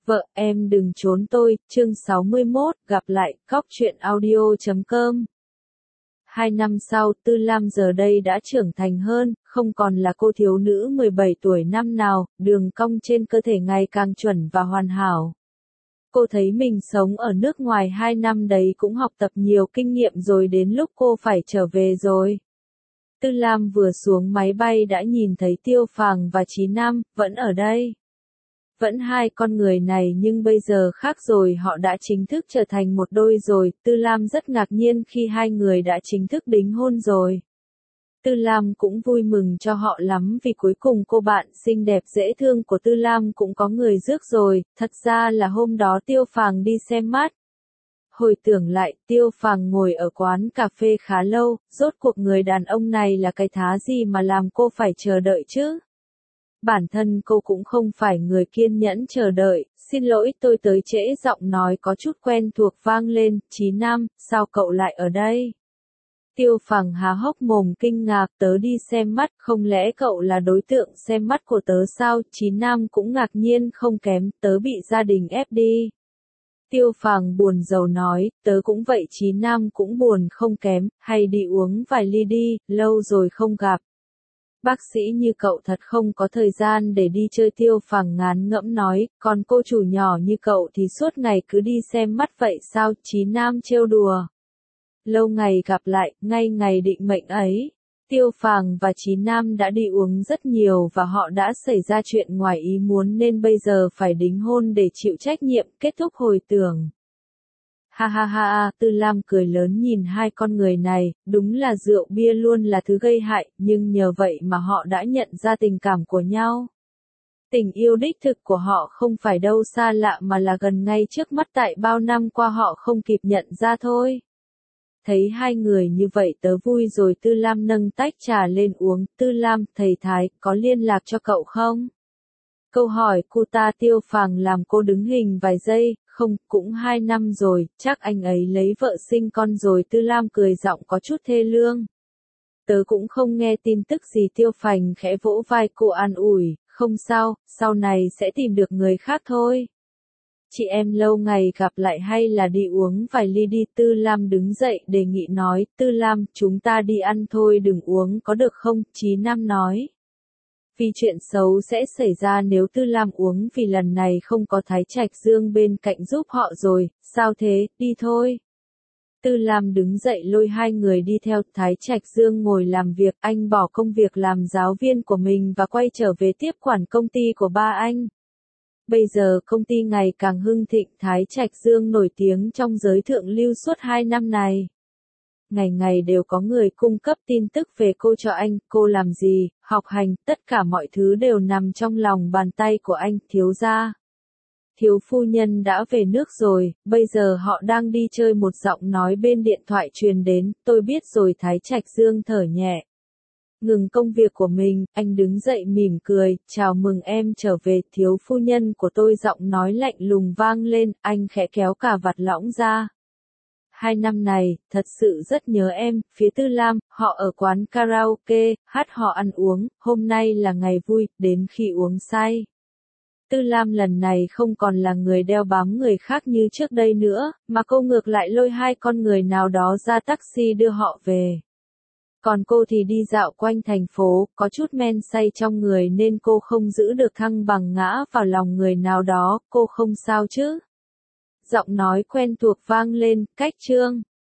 Vợ em đừng trốn tôi, chương 61, gặp lại, Cóc truyện audio.com. 2 năm sau, Tư Lam giờ đây đã trưởng thành hơn, không còn là cô thiếu nữ 17 tuổi năm nào, đường cong trên cơ thể ngày càng chuẩn và hoàn hảo. Cô thấy mình sống ở nước ngoài 2 năm đấy cũng học tập nhiều kinh nghiệm rồi, đến lúc cô phải trở về rồi. Tư Lam vừa xuống máy bay đã nhìn thấy Tiêu Phàng và Chí Nam, vẫn ở đây. Vẫn hai con người này nhưng bây giờ khác rồi, họ đã chính thức trở thành một đôi rồi. Tư Lam rất ngạc nhiên khi hai người đã chính thức đính hôn rồi. Tư Lam cũng vui mừng cho họ lắm vì cuối cùng cô bạn xinh đẹp dễ thương của Tư Lam cũng có người rước rồi. Thật ra là hôm đó Tiêu Phàng đi xem mắt. Hồi tưởng lại, Tiêu Phàng ngồi ở quán cà phê khá lâu, rốt cuộc người đàn ông này là cái thá gì mà làm cô phải chờ đợi chứ? Bản thân cô cũng không phải người kiên nhẫn chờ đợi, xin lỗi tôi tới trễ, giọng nói có chút quen thuộc vang lên. Chí Nam, sao cậu lại ở đây? Tiêu Phàng há hốc mồm kinh ngạc, tớ đi xem mắt, không lẽ cậu là đối tượng xem mắt của tớ sao? Chí Nam cũng ngạc nhiên không kém, tớ bị gia đình ép đi. Tiêu Phàng buồn rầu nói, tớ cũng vậy. Chí Nam cũng buồn không kém, hay đi uống vài ly đi, lâu rồi không gặp. Bác sĩ như cậu thật không có thời gian để đi chơi. Tiêu Phàng ngán ngẫm nói, còn cô chủ nhỏ như cậu thì suốt ngày cứ đi xem mắt vậy sao? Chí Nam trêu đùa. Lâu ngày gặp lại, ngay ngày định mệnh ấy. Tiêu Phàng và Chí Nam đã đi uống rất nhiều và họ đã xảy ra chuyện ngoài ý muốn nên bây giờ phải đính hôn để chịu trách nhiệm. Kết thúc hồi tưởng. Ha ha ha, Tư Lam cười lớn nhìn hai con người này, đúng là rượu bia luôn là thứ gây hại, nhưng nhờ vậy mà họ đã nhận ra tình cảm của nhau. Tình yêu đích thực của họ không phải đâu xa lạ mà là gần ngay trước mắt, tại bao năm qua họ không kịp nhận ra thôi. Thấy hai người như vậy tớ vui rồi. Tư Lam nâng tách trà lên uống. Tư Lam, thầy Thái, có liên lạc cho cậu không? Câu hỏi cô ta Tiêu Phàng làm cô đứng hình vài giây. Không, cũng 2 năm rồi, chắc anh ấy lấy vợ sinh con rồi. Tư Lam cười giọng có chút thê lương. Tớ cũng không nghe tin tức gì. Tiêu Phàng khẽ vỗ vai cô an ủi, không sao, sau này sẽ tìm được người khác thôi. Chị em lâu ngày gặp lại, hay là đi uống vài ly đi. Tư Lam đứng dậy đề nghị nói. Tư Lam, chúng ta đi ăn thôi, đừng uống có được không? Chí Nam nói. Vì chuyện xấu sẽ xảy ra nếu Tư Lam uống, vì lần này không có Thái Trạch Dương bên cạnh giúp họ rồi. Sao thế, đi thôi. Tư Lam đứng dậy lôi hai người đi theo. Thái Trạch Dương ngồi làm việc, anh bỏ công việc làm giáo viên của mình và quay trở về tiếp quản công ty của ba anh. Bây giờ công ty ngày càng hưng thịnh. Thái Trạch Dương nổi tiếng trong giới thượng lưu suốt 2 năm này. Ngày ngày đều có người cung cấp tin tức về cô cho anh, cô làm gì, học hành, tất cả mọi thứ đều nằm trong lòng bàn tay của anh. Thiếu gia, thiếu phu nhân đã về nước rồi, bây giờ họ đang đi chơi. Một giọng nói bên điện thoại truyền đến. Tôi biết rồi. Thái Trạch Dương thở nhẹ. Ngừng công việc của mình, anh đứng dậy mỉm cười, chào mừng em trở về. Thiếu phu nhân của tôi, giọng nói lạnh lùng vang lên. Anh khẽ kéo cà vạt lõng ra. 2 năm này, thật sự rất nhớ em. Phía Tư Lam, họ ở quán karaoke, hát hò ăn uống, hôm nay là ngày vui, đến khi uống say. Tư Lam lần này không còn là người đeo bám người khác như trước đây nữa, mà cô ngược lại lôi hai con người nào đó ra taxi đưa họ về. Còn cô thì đi dạo quanh thành phố, có chút men say trong người nên cô không giữ được thăng bằng ngã vào lòng người nào đó. Cô không sao chứ? Giọng nói quen thuộc vang lên. Cách chương